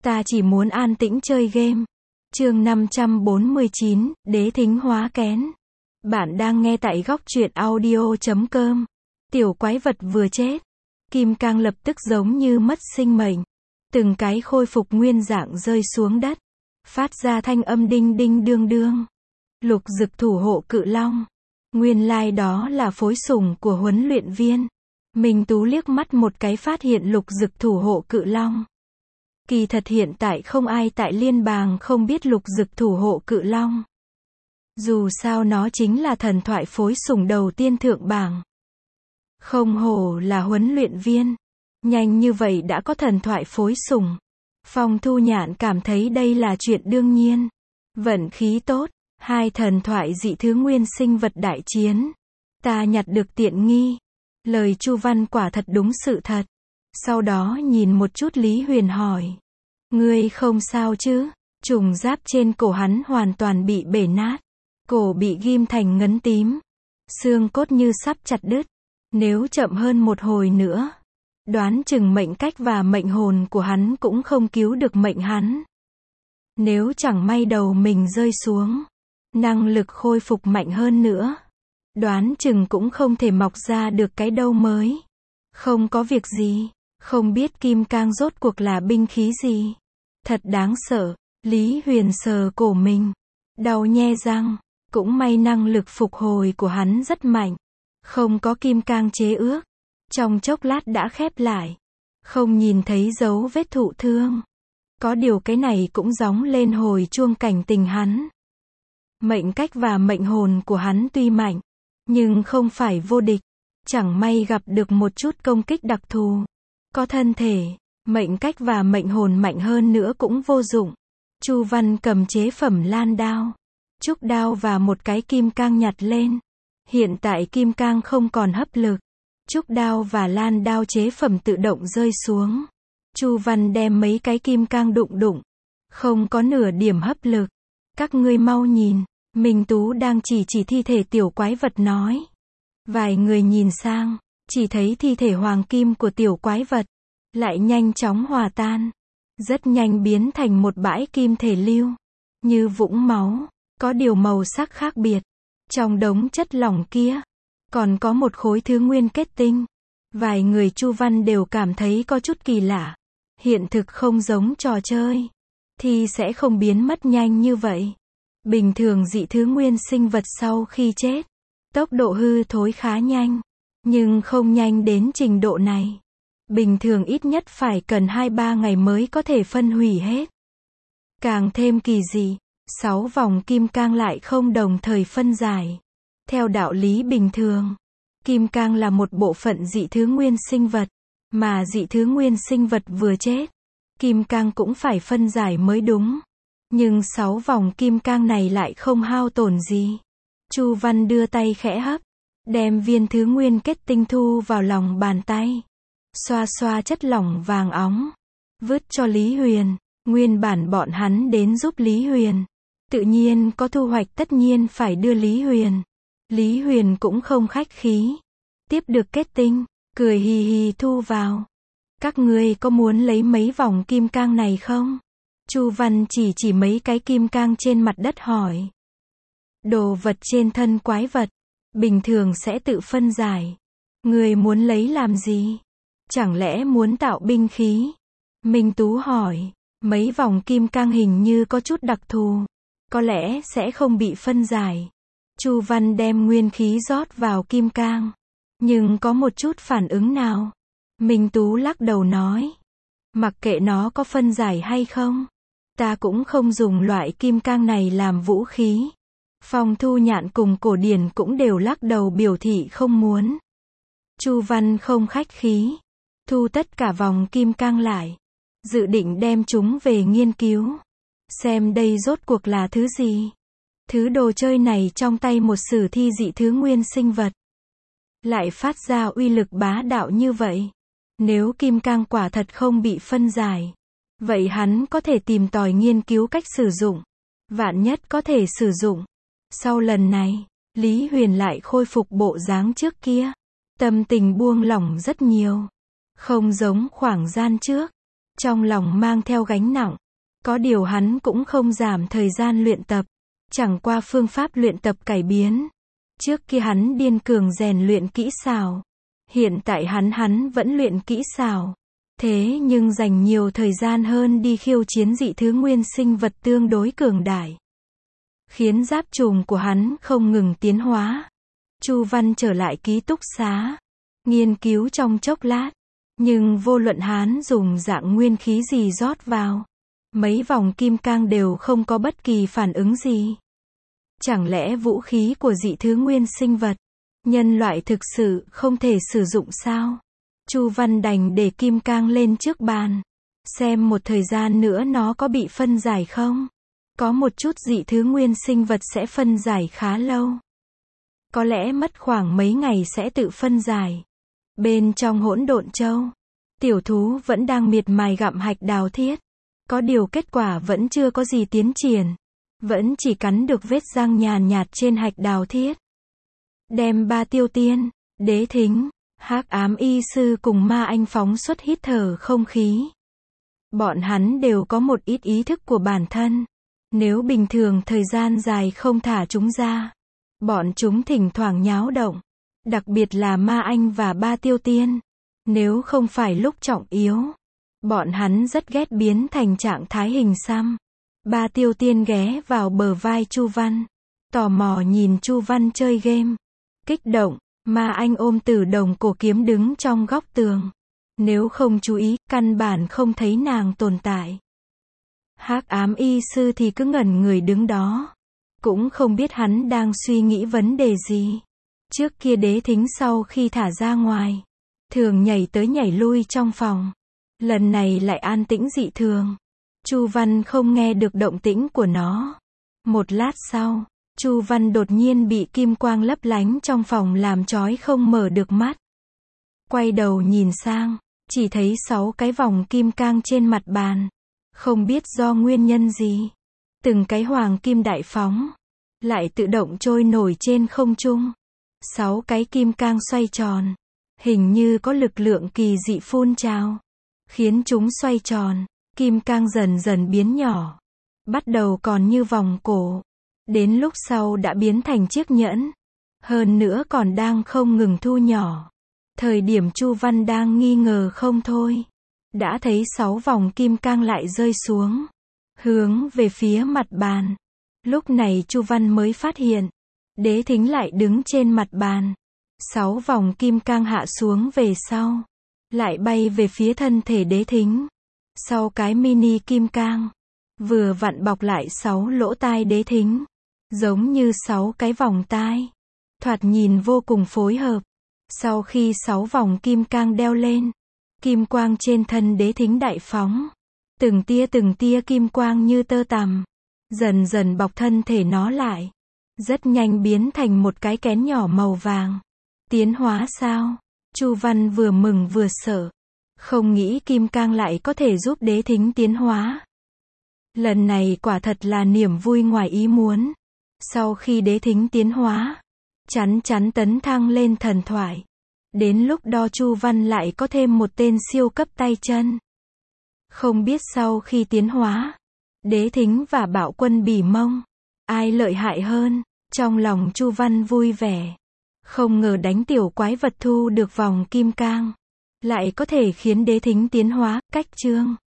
Ta chỉ muốn an tĩnh chơi game. Chương 549, Đế thính hóa kén. Bạn đang nghe tại góc truyện audio.com. Tiểu quái vật vừa chết. Kim cang lập tức giống như mất sinh mệnh. Từng cái khôi phục nguyên dạng rơi xuống đất. Phát ra thanh âm đinh đinh đương đương. Lục Dực thủ hộ cự long. Nguyên lai đó là phối sủng của huấn luyện viên. Minh Tú liếc mắt một cái phát hiện Lục Dực thủ hộ cự long. Kỳ thật hiện tại không ai tại liên bang không biết Lục Dực thủ hộ cự long. Dù sao nó chính là thần thoại phối sủng đầu tiên thượng bảng. Không hổ là huấn luyện viên. Nhanh như vậy đã có thần thoại phối sủng. Phong Thu Nhạn cảm thấy đây là chuyện đương nhiên. Vận khí tốt, hai thần thoại dị thứ nguyên sinh vật đại chiến. Ta nhặt được tiện nghi. Lời Chu Văn quả thật đúng sự thật. Sau đó nhìn một chút Lý Huyền hỏi. Ngươi không sao chứ? Trùng giáp trên cổ hắn hoàn toàn bị bể nát. Cổ bị ghim thành ngấn tím. Xương cốt như sắp chặt đứt. Nếu chậm hơn một hồi nữa, đoán chừng mệnh cách và mệnh hồn của hắn cũng không cứu được mệnh hắn. Nếu chẳng may đầu mình rơi xuống, năng lực khôi phục mạnh hơn nữa, đoán chừng cũng không thể mọc ra được cái đâu mới. Không có việc gì, không biết kim cang rốt cuộc là binh khí gì. Thật đáng sợ, Lý Huyền sờ cổ mình, đau nhe răng, cũng may năng lực phục hồi của hắn rất mạnh. Không có kim cang chế ước, trong chốc lát đã khép lại. Không nhìn thấy dấu vết thụ thương. Có điều cái này cũng gióng lên hồi chuông cảnh tình hắn. Mệnh cách và mệnh hồn của hắn tuy mạnh, nhưng không phải vô địch. Chẳng may gặp được một chút công kích đặc thù. Có thân thể, mệnh cách và mệnh hồn mạnh hơn nữa cũng vô dụng. Chu Văn cầm chế phẩm lan đao, trúc đao và một cái kim cang nhặt lên. Hiện tại kim cang không còn hấp lực. Trúc đao và lan đao chế phẩm tự động rơi xuống. Chu Văn đem mấy cái kim cang đụng. Không có nửa điểm hấp lực. Các ngươi mau nhìn. Minh Tú đang chỉ thi thể tiểu quái vật nói. Vài người nhìn sang, chỉ thấy thi thể hoàng kim của tiểu quái vật. Lại nhanh chóng hòa tan. Rất nhanh biến thành một bãi kim thể lưu. Như vũng máu. Có điều màu sắc khác biệt. Trong đống chất lỏng kia, còn có một khối thứ nguyên kết tinh. Vài người Chu Văn đều cảm thấy có chút kỳ lạ. Hiện thực không giống trò chơi. Thì sẽ không biến mất nhanh như vậy. Bình thường dị thứ nguyên sinh vật sau khi chết, tốc độ hư thối khá nhanh. Nhưng không nhanh đến trình độ này. Bình thường ít nhất phải cần 2-3 ngày mới có thể phân hủy hết. Càng thêm kỳ dị. 6 vòng kim cang lại không đồng thời phân giải. Theo đạo lý bình thường, kim cang là một bộ phận dị thứ nguyên sinh vật, mà dị thứ nguyên sinh vật vừa chết, kim cang cũng phải phân giải mới đúng. Nhưng 6 vòng kim cang này lại không hao tổn gì. Chu Văn đưa tay khẽ hấp, đem viên thứ nguyên kết tinh thu vào lòng bàn tay. Xoa xoa chất lỏng vàng óng, vứt cho Lý Huyền. Nguyên bản bọn hắn đến giúp Lý Huyền. Tự nhiên có thu hoạch tất nhiên phải đưa Lý Huyền. Lý Huyền cũng không khách khí. Tiếp được kết tinh, cười hì hì thu vào. Các ngươi có muốn lấy mấy vòng kim cang này không? Chu Văn chỉ mấy cái kim cang trên mặt đất hỏi. Đồ vật trên thân quái vật, bình thường sẽ tự phân giải. Ngươi muốn lấy làm gì? Chẳng lẽ muốn tạo binh khí? Minh Tú hỏi. Mấy vòng kim cang hình như có chút đặc thù. Có lẽ sẽ không bị phân giải. Chu Văn đem nguyên khí rót vào kim cang. Nhưng có một chút phản ứng nào? Minh Tú lắc đầu nói. Mặc kệ nó có phân giải hay không. Ta cũng không dùng loại kim cang này làm vũ khí. Phong Thu Nhạn cùng Cổ Điển cũng đều lắc đầu biểu thị không muốn. Chu Văn không khách khí. Thu tất cả vòng kim cang lại. Dự định đem chúng về nghiên cứu. Xem đây rốt cuộc là thứ gì. Thứ đồ chơi này trong tay một sử thi dị thứ nguyên sinh vật. Lại phát ra uy lực bá đạo như vậy. Nếu kim cang quả thật không bị phân giải. Vậy hắn có thể tìm tòi nghiên cứu cách sử dụng. Vạn nhất có thể sử dụng. Sau lần này, Lý Huyền lại khôi phục bộ dáng trước kia. Tâm tình buông lỏng rất nhiều. Không giống khoảng gian trước. trong lòng mang theo gánh nặng. Có điều hắn cũng không giảm thời gian luyện tập. Chẳng qua phương pháp luyện tập cải biến. Trước kia hắn điên cường rèn luyện kỹ xảo. Hiện tại hắn vẫn luyện kỹ xảo. Thế nhưng dành nhiều thời gian hơn đi khiêu chiến dị thứ nguyên sinh vật tương đối cường đại. Khiến giáp trùng của hắn không ngừng tiến hóa. Chu Văn trở lại ký túc xá. Nghiên cứu trong chốc lát. Nhưng vô luận hắn dùng dạng nguyên khí gì rót vào. Mấy vòng kim cang đều không có bất kỳ phản ứng gì. Chẳng lẽ vũ khí của dị thứ nguyên sinh vật, nhân loại thực sự không thể sử dụng sao? Chu Văn đành để kim cang lên trước bàn. Xem một thời gian nữa nó có bị phân giải không? Có một chút dị thứ nguyên sinh vật sẽ phân giải khá lâu. Có lẽ mất khoảng mấy ngày sẽ tự phân giải. Bên trong hỗn độn châu, tiểu thú vẫn đang miệt mài gặm hạch đào thiết. Có điều kết quả vẫn chưa có gì tiến triển. Vẫn chỉ cắn được vết răng nhàn nhạt trên hạch đào thiết. Đem ba tiêu tiên, đế thính, hắc ám y sư cùng ma anh phóng xuất hít thở không khí. Bọn hắn đều có một ít ý thức của bản thân. Nếu bình thường thời gian dài không thả chúng ra, bọn chúng thỉnh thoảng nháo động. Đặc biệt là ma anh và ba tiêu tiên. Nếu không phải lúc trọng yếu, bọn hắn rất ghét biến thành trạng thái hình xăm. Ba tiêu tiên ghé vào bờ vai Chu Văn. Tò mò nhìn Chu Văn chơi game. Kích động, ma anh ôm Tử Đồng cổ kiếm đứng trong góc tường. Nếu không chú ý, căn bản không thấy nàng tồn tại. Hắc ám y sư thì cứ ngẩn người đứng đó. Cũng không biết hắn đang suy nghĩ vấn đề gì. Trước kia đế thính sau khi thả ra ngoài, thường nhảy tới nhảy lui trong phòng. Lần này lại an tĩnh dị thường. Chu Văn không nghe được động tĩnh của nó. Một lát sau, Chu Văn đột nhiên bị kim quang lấp lánh trong phòng làm chói không mở được mắt. Quay đầu nhìn sang, chỉ thấy 6 cái vòng kim cang trên mặt bàn. Không biết do nguyên nhân gì, từng cái hoàng kim đại phóng, lại tự động trôi nổi trên không trung. 6 cái kim cang xoay tròn, hình như có lực lượng kỳ dị phun trào, khiến chúng xoay tròn. Kim cang dần dần biến nhỏ. Bắt đầu còn như vòng cổ. Đến lúc sau đã biến thành chiếc nhẫn. Hơn nữa còn đang không ngừng thu nhỏ. Thời điểm Chu Văn đang nghi ngờ không thôi. Đã thấy 6 vòng kim cang lại rơi xuống. Hướng về phía mặt bàn. Lúc này Chu Văn mới phát hiện. Đế thính lại đứng trên mặt bàn. 6 vòng kim cang hạ xuống về sau. Lại bay về phía thân thể đế thính. Sau cái mini kim cang, vừa vặn bọc lại 6 lỗ tai đế thính, giống như 6 cái vòng tai. Thoạt nhìn vô cùng phối hợp. Sau khi 6 vòng kim cang đeo lên, kim quang trên thân đế thính đại phóng. Từng tia kim quang như tơ tằm, dần dần bọc thân thể nó lại. Rất nhanh biến thành một cái kén nhỏ màu vàng. Tiến hóa sao? Chu Văn vừa mừng vừa sợ. Không nghĩ kim cang lại có thể giúp đế thính tiến hóa. Lần này quả thật là niềm vui ngoài ý muốn. Sau khi đế thính tiến hóa, chắn tấn thăng lên thần thoại. Đến lúc đó Chu Văn lại có thêm một tên siêu cấp tay chân. Không biết sau khi tiến hóa, đế thính và bạo quân Bỉ Mông, ai lợi hại hơn? Trong lòng Chu Văn vui vẻ. Không ngờ đánh tiểu quái vật thu được vòng kim cang, lại có thể khiến đế thính tiến hóa. Cách chương